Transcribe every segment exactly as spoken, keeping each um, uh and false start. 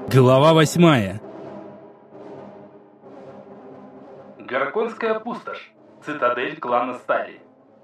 Глава восьмая. Гарконская пустошь. Цитадель клана Стали.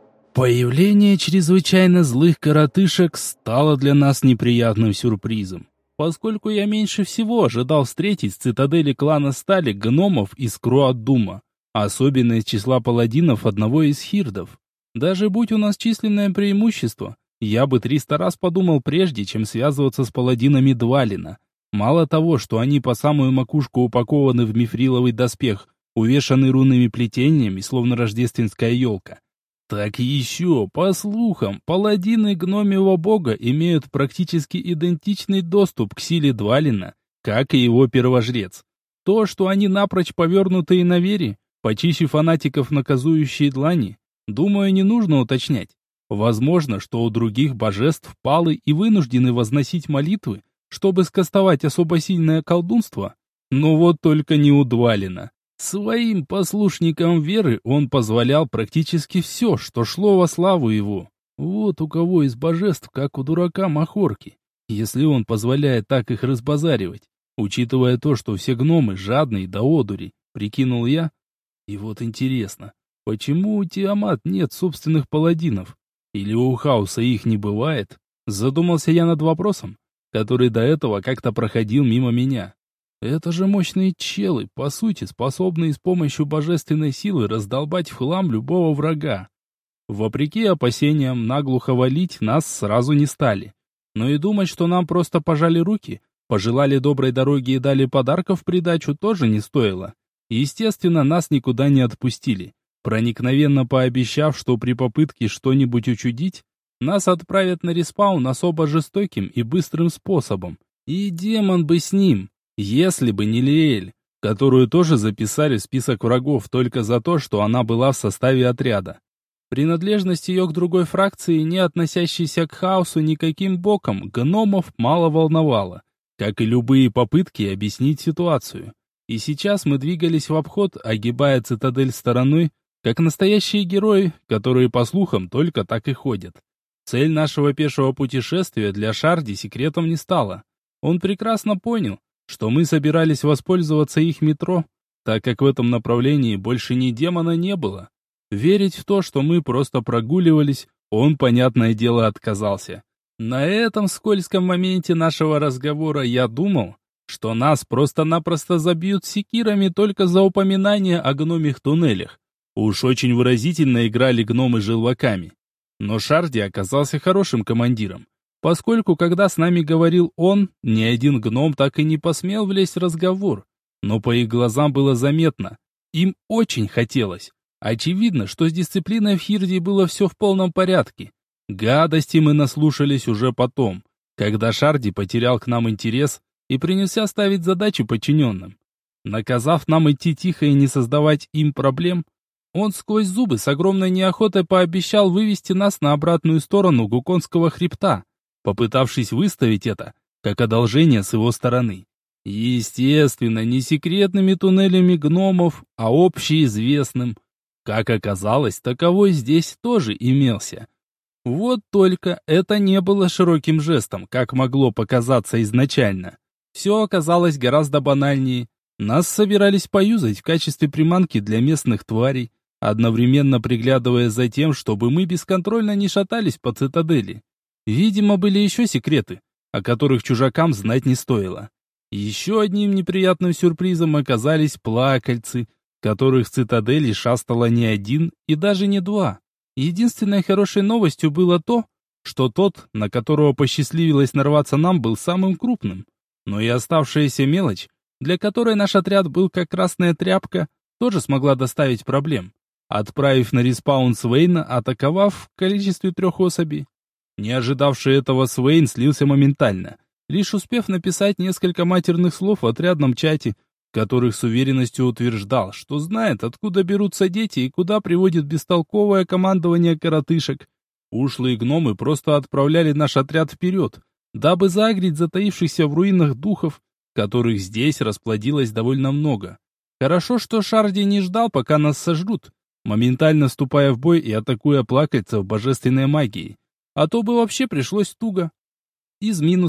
Появление чрезвычайно злых коротышек стало для нас неприятным сюрпризом, поскольку я меньше всего ожидал встретить в цитадели клана Стали гномов из Круаддума, особенно из числа паладинов одного из хирдов. Даже будь у нас численное преимущество, я бы триста раз подумал прежде, чем связываться с паладинами Двалина. Мало того, что они по самую макушку упакованы в мифриловый доспех, увешанный рунными плетениями, словно рождественская елка, так еще, по слухам, паладины гномьего бога имеют практически идентичный доступ к силе Двалина, как и его первожрец. То, что они напрочь повернутые на вере, почище фанатиков наказующие длани, думаю, не нужно уточнять. Возможно, что у других божеств палы и вынуждены возносить молитвы, чтобы скостовать особо сильное колдунство, но вот только не у Двалина. Своим послушникам веры он позволял практически все, что шло во славу его. Вот у кого из божеств, как у дурака махорки, если он позволяет так их разбазаривать, учитывая то, что все гномы жадные до одури, прикинул я. И вот интересно, почему у Тиамат нет собственных паладинов? Или у Хаоса их не бывает? Задумался я над вопросом, который до этого как-то проходил мимо меня. Это же мощные челы, по сути, способные с помощью божественной силы раздолбать в хлам любого врага. Вопреки опасениям, наглухо валить нас сразу не стали. Но и думать, что нам просто пожали руки, пожелали доброй дороги и дали подарков в придачу, тоже не стоило. Естественно, нас никуда не отпустили, проникновенно пообещав, что при попытке что-нибудь учудить, нас отправят на респаун особо жестоким и быстрым способом. И демон бы с ним, если бы не Лиэль, которую тоже записали в список врагов только за то, что она была в составе отряда. Принадлежность ее к другой фракции, не относящейся к хаосу никаким боком, гномов мало волновала, как и любые попытки объяснить ситуацию. И сейчас мы двигались в обход, огибая цитадель стороной, как настоящие герои, которые, по слухам, только так и ходят. Цель нашего пешего путешествия для Шарди секретом не стала. Он прекрасно понял, что мы собирались воспользоваться их метро, так как в этом направлении больше ни демона не было. Верить в то, что мы просто прогуливались, он, понятное дело, отказался. На этом скользком моменте нашего разговора я думал, что нас просто-напросто забьют секирами только за упоминание о гномих туннелях. Уж очень выразительно играли гномы желваками. Но Шарди оказался хорошим командиром, поскольку, когда с нами говорил он, ни один гном так и не посмел влезть в разговор. Но по их глазам было заметно. Им очень хотелось. Очевидно, что с дисциплиной в Хирде было все в полном порядке. Гадости мы наслушались уже потом, когда Шарди потерял к нам интерес и принялся ставить задачи подчиненным. Наказав нам идти тихо и не создавать им проблем, он сквозь зубы с огромной неохотой пообещал вывести нас на обратную сторону Гуконского хребта, попытавшись выставить это как одолжение с его стороны. Естественно, не секретными туннелями гномов, а общеизвестным. Как оказалось, таковой здесь тоже имелся. Вот только это не было широким жестом, как могло показаться изначально. Все оказалось гораздо банальнее. Нас собирались поюзать в качестве приманки для местных тварей, одновременно приглядывая за тем, чтобы мы бесконтрольно не шатались по цитадели. Видимо, были еще секреты, о которых чужакам знать не стоило. Еще одним неприятным сюрпризом оказались плакальцы, которых в цитадели шастало не один и даже не два. Единственной хорошей новостью было то, что тот, на которого посчастливилось нарваться нам, был самым крупным. Но и оставшаяся мелочь, для которой наш отряд был как красная тряпка, тоже смогла доставить проблем, отправив на респаун Свейна, атаковав в количестве трех особей. Не ожидавший этого Свейн слился моментально, лишь успев написать несколько матерных слов в отрядном чате, в которых с уверенностью утверждал, что знает, откуда берутся дети и куда приводит бестолковое командование коротышек. Ушлые гномы просто отправляли наш отряд вперед, дабы загреть затаившихся в руинах духов, которых здесь расплодилось довольно много. Хорошо, что Шарди не ждал, пока нас сожрут, моментально вступая в бой и атакуя плакальцев божественной магией. А то бы вообще пришлось туго. Из минусов.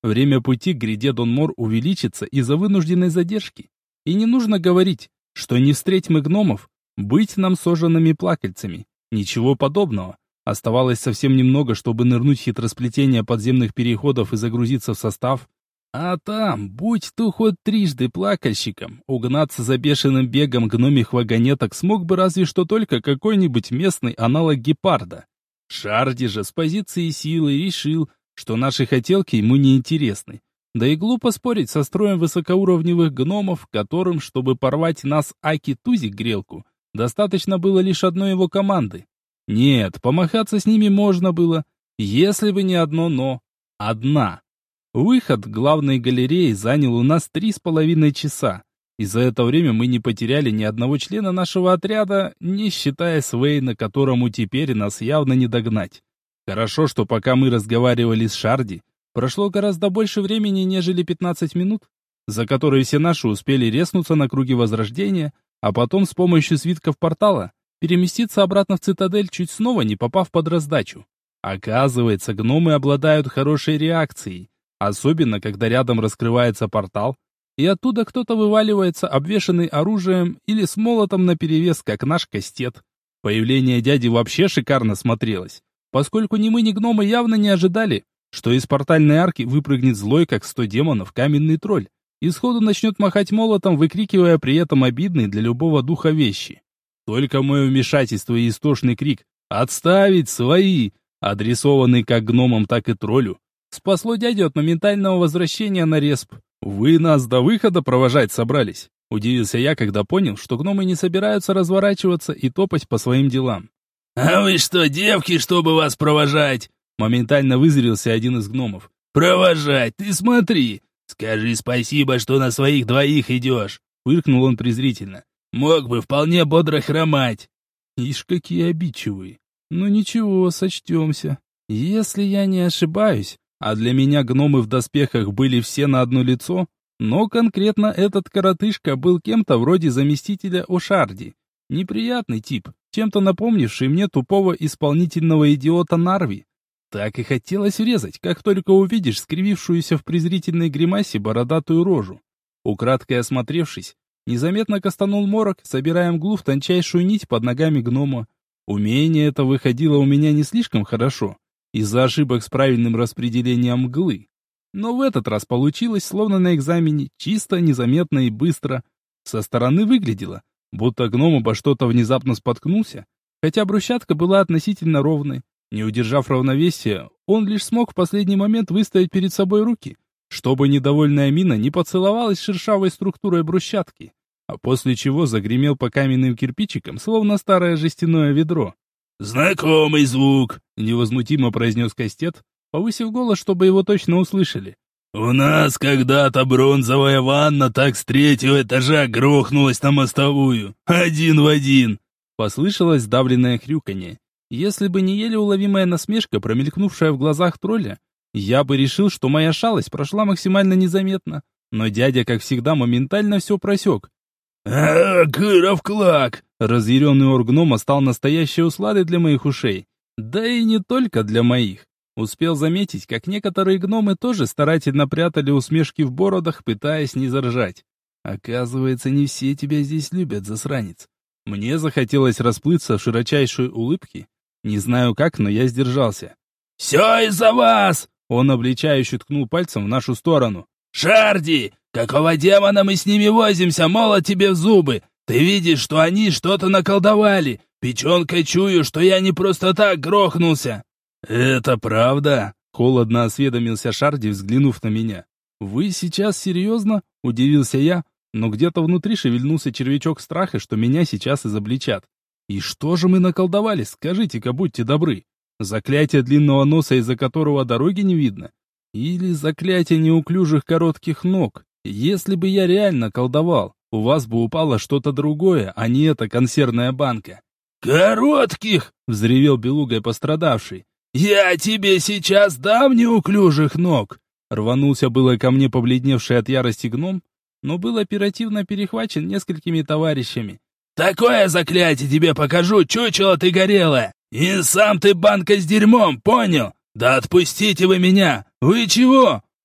время пути к гряде Донмор увеличится из-за вынужденной задержки. И не нужно говорить, что не встреть мы гномов, быть нам сожженными плакальцами. Ничего подобного. Оставалось совсем немного, чтобы нырнуть в хитросплетение подземных переходов и загрузиться в состав. А там, будь то хоть трижды плакальщиком, угнаться за бешеным бегом гномих вагонеток смог бы разве что только какой-нибудь местный аналог гепарда. Шарди же с позиции силы решил, что наши хотелки ему не интересны. Да и глупо спорить со строем высокоуровневых гномов, которым, чтобы порвать нас Аки-Тузик-грелку, достаточно было лишь одной его команды. Нет, помахаться с ними можно было, если бы не одно «но». Одна. Выход к главной галерее занял у нас три с половиной часа, и за это время мы не потеряли ни одного члена нашего отряда, не считая Свейна, которому теперь нас явно не догнать. Хорошо, что пока мы разговаривали с Шарди, прошло гораздо больше времени, нежели пятнадцать минут, за которые все наши успели резнуться на круге Возрождения, а потом с помощью свитков портала переместиться обратно в цитадель, чуть снова не попав под раздачу. Оказывается, гномы обладают хорошей реакцией, особенно когда рядом раскрывается портал, и оттуда кто-то вываливается, обвешанный оружием или с молотом наперевес, как наш Кастет. Появление дяди вообще шикарно смотрелось, поскольку ни мы, ни гномы явно не ожидали, что из портальной арки выпрыгнет злой, как сто демонов, каменный тролль, и сходу начнет махать молотом, выкрикивая при этом обидные для любого духа вещи. Только мое вмешательство и истошный крик «Отставить свои!», адресованный как гномам, так и троллю, спасло дядю от моментального возвращения на респ. «Вы нас до выхода провожать собрались?» Удивился я, когда понял, что гномы не собираются разворачиваться и топать по своим делам. «А вы что, девки, чтобы вас провожать?» Моментально вызрелся один из гномов. «Провожать, ты смотри! Скажи спасибо, что на своих двоих идешь!» Фыркнул он презрительно. «Мог бы вполне бодро хромать!» Ишь, какие обидчивые! Ну ничего, сочтемся. Если я не ошибаюсь, а для меня гномы в доспехах были все на одно лицо, но конкретно этот коротышка был кем-то вроде заместителя Ошарди. Неприятный тип, чем-то напомнивший мне тупого исполнительного идиота Нарви. Так и хотелось врезать, как только увидишь скривившуюся в презрительной гримасе бородатую рожу. Украдкой осмотревшись, незаметно кастанул морок, собирая мглу в тончайшую нить под ногами гнома. Умение это выходило у меня не слишком хорошо, из-за ошибок с правильным распределением мглы. Но в этот раз получилось, словно на экзамене, чисто, незаметно и быстро. Со стороны выглядело, будто гном обо что-то внезапно споткнулся, хотя брусчатка была относительно ровной. Не удержав равновесия, он лишь смог в последний момент выставить перед собой руки, чтобы недовольная мина не поцеловалась шершавой структурой брусчатки, а после чего загремел по каменным кирпичикам, словно старое жестяное ведро. «Знакомый звук», — невозмутимо произнес Кастет, повысив голос, чтобы его точно услышали. «У нас когда-то бронзовая ванна так с третьего этажа грохнулась на мостовую. Один в один!» Послышалось сдавленное хрюканье. Если бы не еле уловимая насмешка, промелькнувшая в глазах тролля, я бы решил, что моя шалость прошла максимально незаметно. Но дядя, как всегда, моментально все просек. «А, Кыров-клак!» Разъяренный оргнома стал настоящей усладой для моих ушей. Да и не только для моих. Успел заметить, как некоторые гномы тоже старательно прятали усмешки в бородах, пытаясь не заржать. Оказывается, не все тебя здесь любят, засранец. Мне захотелось расплыться в широчайшей улыбке. Не знаю как, но я сдержался. «Все из-за вас!» Он обличающе ткнул пальцем в нашу сторону. «Шарди! Какого демона мы с ними возимся, молот тебе в зубы! Ты видишь, что они что-то наколдовали! Печенкой чую, что я не просто так грохнулся!» «Это правда?» — холодно осведомился Шарди, взглянув на меня. «Вы сейчас серьезно?» — удивился я, но где-то внутри шевельнулся червячок страха, что меня сейчас изобличат. «И что же мы наколдовали, скажите-ка, будьте добры? Заклятие длинного носа, из-за которого дороги не видно? Или заклятие неуклюжих коротких ног? Если бы я реально колдовал, у вас бы упало что-то другое, а не эта консервная банка». «Коротких!» — взревел белугой пострадавший. «Я тебе сейчас дам неуклюжих ног!» Рванулся было ко мне побледневший от ярости гном, но был оперативно перехвачен несколькими товарищами. «Такое заклятие тебе покажу, чучело ты горелое! И сам ты банка с дерьмом, понял? Да отпустите вы меня! Вы чего?»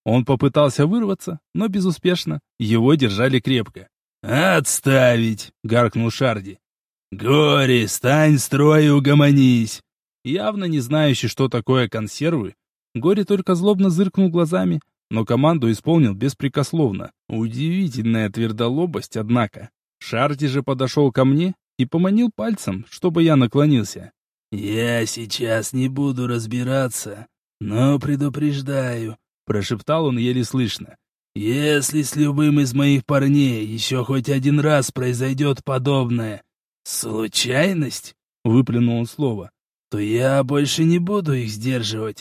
Он попытался вырваться, но безуспешно. Его держали крепко. «Отставить!» — гаркнул Шарди. «Горе, стань в строй и угомонись!» Явно не знающий, что такое консервы, Горе только злобно зыркнул глазами, но команду исполнил беспрекословно. Удивительная твердолобость, однако. Шарди же подошел ко мне и поманил пальцем, чтобы я наклонился. «Я сейчас не буду разбираться, но предупреждаю», — прошептал он еле слышно. «Если с любым из моих парней еще хоть один раз произойдет подобное случайность», — выплюнул он слово, «то я больше не буду их сдерживать.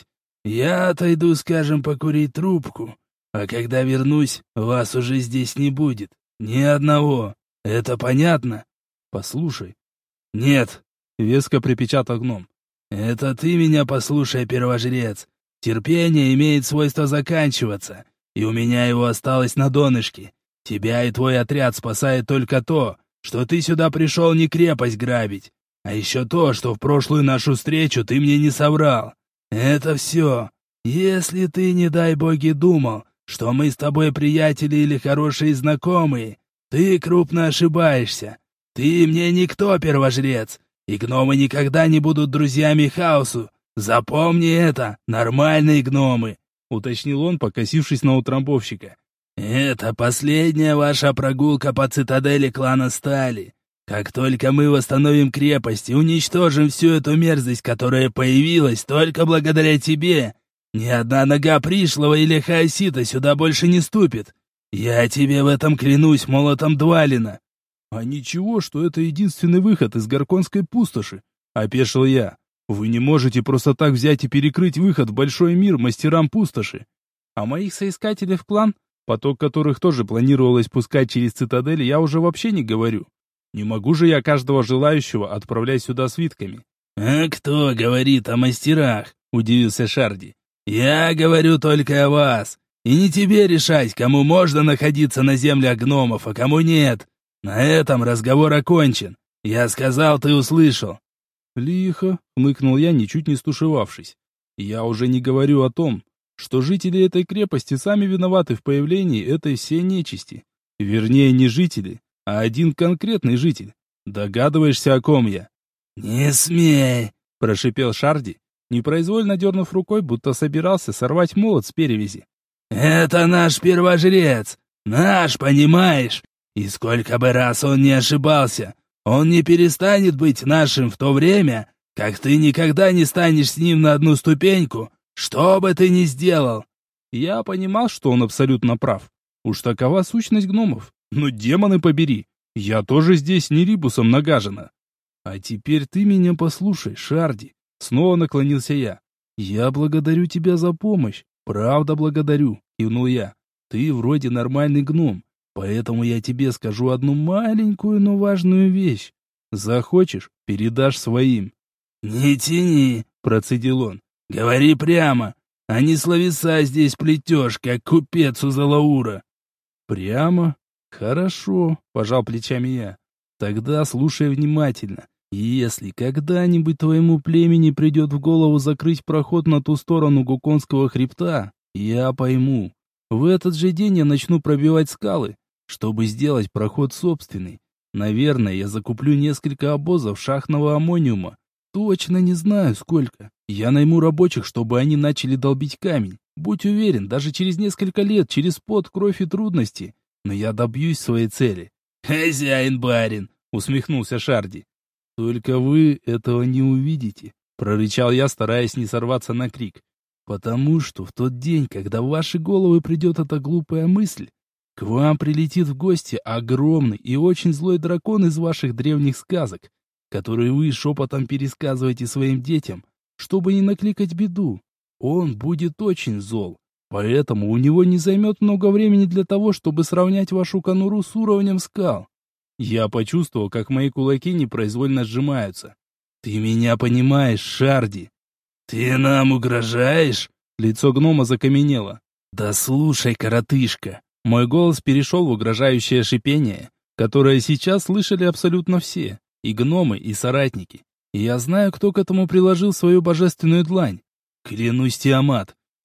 Я отойду, скажем, покурить трубку, а когда вернусь, вас уже здесь не будет. Ни одного. Это понятно?» «Послушай». «Нет», — веско припечатал гном. «Это ты меня послушай, первожрец. Терпение имеет свойство заканчиваться, и у меня его осталось на донышке. Тебя и твой отряд спасает только то, что ты сюда пришел не крепость грабить, а еще то, что в прошлую нашу встречу ты мне не соврал. Это все. Если ты, не дай боги, думал, что мы с тобой приятели или хорошие знакомые, ты крупно ошибаешься. Ты мне никто, первожрец, и гномы никогда не будут друзьями хаосу. Запомни это, нормальные гномы», — уточнил он, покосившись на утрамбовщика. «Это последняя ваша прогулка по цитадели клана Стали. Как только мы восстановим крепость и уничтожим всю эту мерзость, которая появилась только благодаря тебе, ни одна нога пришлого или хаосита сюда больше не ступит. Я тебе в этом клянусь молотом Двалина». «А ничего, что это единственный выход из Гарконской пустоши», — опешил я. «Вы не можете просто так взять и перекрыть выход в большой мир мастерам пустоши. А моих соискателей в клан, поток которых тоже планировалось пускать через цитадель, я уже вообще не говорю. Не могу же я каждого желающего отправлять сюда свитками». «А кто говорит о мастерах?» — удивился Шарди. «Я говорю только о вас. И не тебе решать, кому можно находиться на землях гномов, а кому нет. На этом разговор окончен. Я сказал, ты услышал». «Лихо», — хмыкнул я, ничуть не стушевавшись. «Я уже не говорю о том, что жители этой крепости сами виноваты в появлении этой всей нечисти. Вернее, не жители, а один конкретный житель. Догадываешься, о ком я?» «Не смей», — прошипел Шарди, непроизвольно дернув рукой, будто собирался сорвать молот с перевязи. «Это наш первожрец. Наш, понимаешь? И сколько бы раз он не ошибался, он не перестанет быть нашим в то время, как ты никогда не станешь с ним на одну ступеньку, что бы ты ни сделал». Я понимал, что он абсолютно прав. Уж такова сущность гномов. Но демоны побери, я тоже здесь не рибусом нагажена. «А теперь ты меня послушай, Шарди», — снова наклонился я. «Я благодарю тебя за помощь, правда благодарю», — кивнул я. «Ты вроде нормальный гном. Поэтому я тебе скажу одну маленькую, но важную вещь. Захочешь — передашь своим». «Не тяни», — процедил он. «Говори прямо, а не словеса здесь плетешь, как купец у Залаура». «Прямо? Хорошо», — пожал плечами я. «Тогда слушай внимательно. Если когда-нибудь твоему племени придет в голову закрыть проход на ту сторону Гуконского хребта, я пойму. В этот же день я начну пробивать скалы, чтобы сделать проход собственный. Наверное, я закуплю несколько обозов шахтного аммониума. Точно не знаю, сколько. Я найму рабочих, чтобы они начали долбить камень. Будь уверен, даже через несколько лет, через пот, кровь и трудности. Но я добьюсь своей цели». «Хозяин-барин», — усмехнулся Шарди. «Только вы этого не увидите», — прорычал я, стараясь не сорваться на крик. «Потому что в тот день, когда в ваши головы придет эта глупая мысль, к вам прилетит в гости огромный и очень злой дракон из ваших древних сказок, который вы шепотом пересказываете своим детям, чтобы не накликать беду. Он будет очень зол, поэтому у него не займет много времени для того, чтобы сравнять вашу конуру с уровнем скал». Я почувствовал, как мои кулаки непроизвольно сжимаются. «Ты меня понимаешь, Шарди?» «Ты нам угрожаешь?» Лицо гнома закаменело. «Да слушай, коротышка!» Мой голос перешел в угрожающее шипение, которое сейчас слышали абсолютно все, и гномы, и соратники. И я знаю, кто к этому приложил свою божественную длань. Клянусь, Тиамат,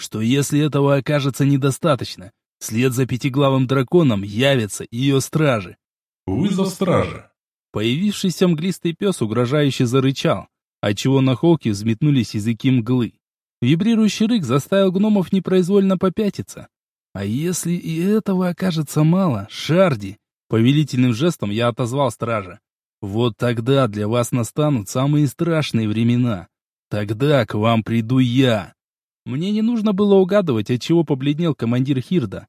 что если этого окажется недостаточно, вслед за пятиглавым драконом явятся ее стражи. Вызов стражи. Появившийся мглистый пес угрожающе зарычал, отчего на холке взметнулись языки мглы. Вибрирующий рык заставил гномов непроизвольно попятиться. А если и этого окажется мало, Шарди, повелительным жестом я отозвал стража. Вот тогда для вас настанут самые страшные времена. Тогда к вам приду я. Мне не нужно было угадывать, от чего побледнел командир Хирда.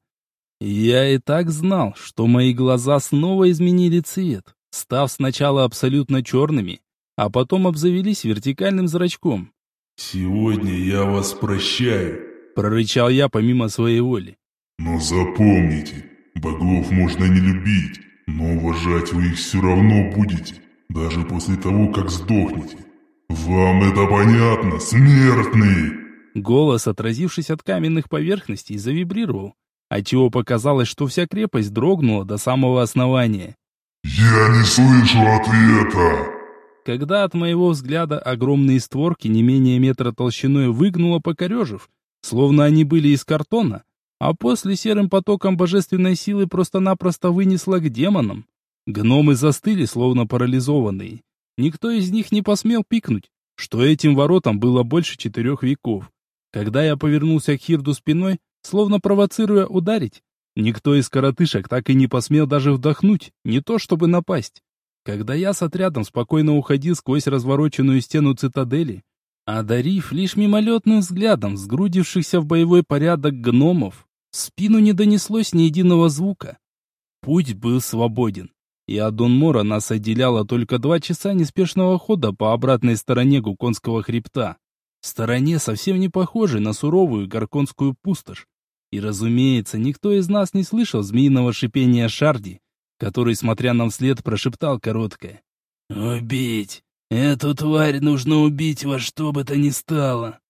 Я и так знал, что мои глаза снова изменили цвет, став сначала абсолютно черными, а потом обзавелись вертикальным зрачком. «Сегодня я вас прощаю», — прорычал я помимо своей воли. «Но запомните, богов можно не любить, но уважать вы их все равно будете, даже после того, как сдохнете. Вам это понятно, смертные?» Голос, отразившись от каменных поверхностей, завибрировал, отчего показалось, что вся крепость дрогнула до самого основания. «Я не слышу ответа!» Когда от моего взгляда огромные створки не менее метра толщиной выгнуло, покорежив, словно они были из картона, а после серым потоком божественной силы просто-напросто вынесло к демонам. Гномы застыли, словно парализованные. Никто из них не посмел пикнуть, что этим воротам было больше четырех веков. Когда я повернулся к Хирду спиной, словно провоцируя ударить, никто из коротышек так и не посмел даже вдохнуть, не то чтобы напасть. Когда я с отрядом спокойно уходил сквозь развороченную стену цитадели, одарив лишь мимолетным взглядом сгрудившихся в боевой порядок гномов, в спину не донеслось ни единого звука. Путь был свободен, и от Донмора нас отделяло только два часа неспешного хода по обратной стороне Гуконского хребта, стороне, совсем не похожей на суровую Гарконскую пустошь. И, разумеется, никто из нас не слышал змеиного шипения Шарди, который, смотря нам вслед, прошептал короткое: «Убить! Эту тварь нужно убить во что бы то ни стало!»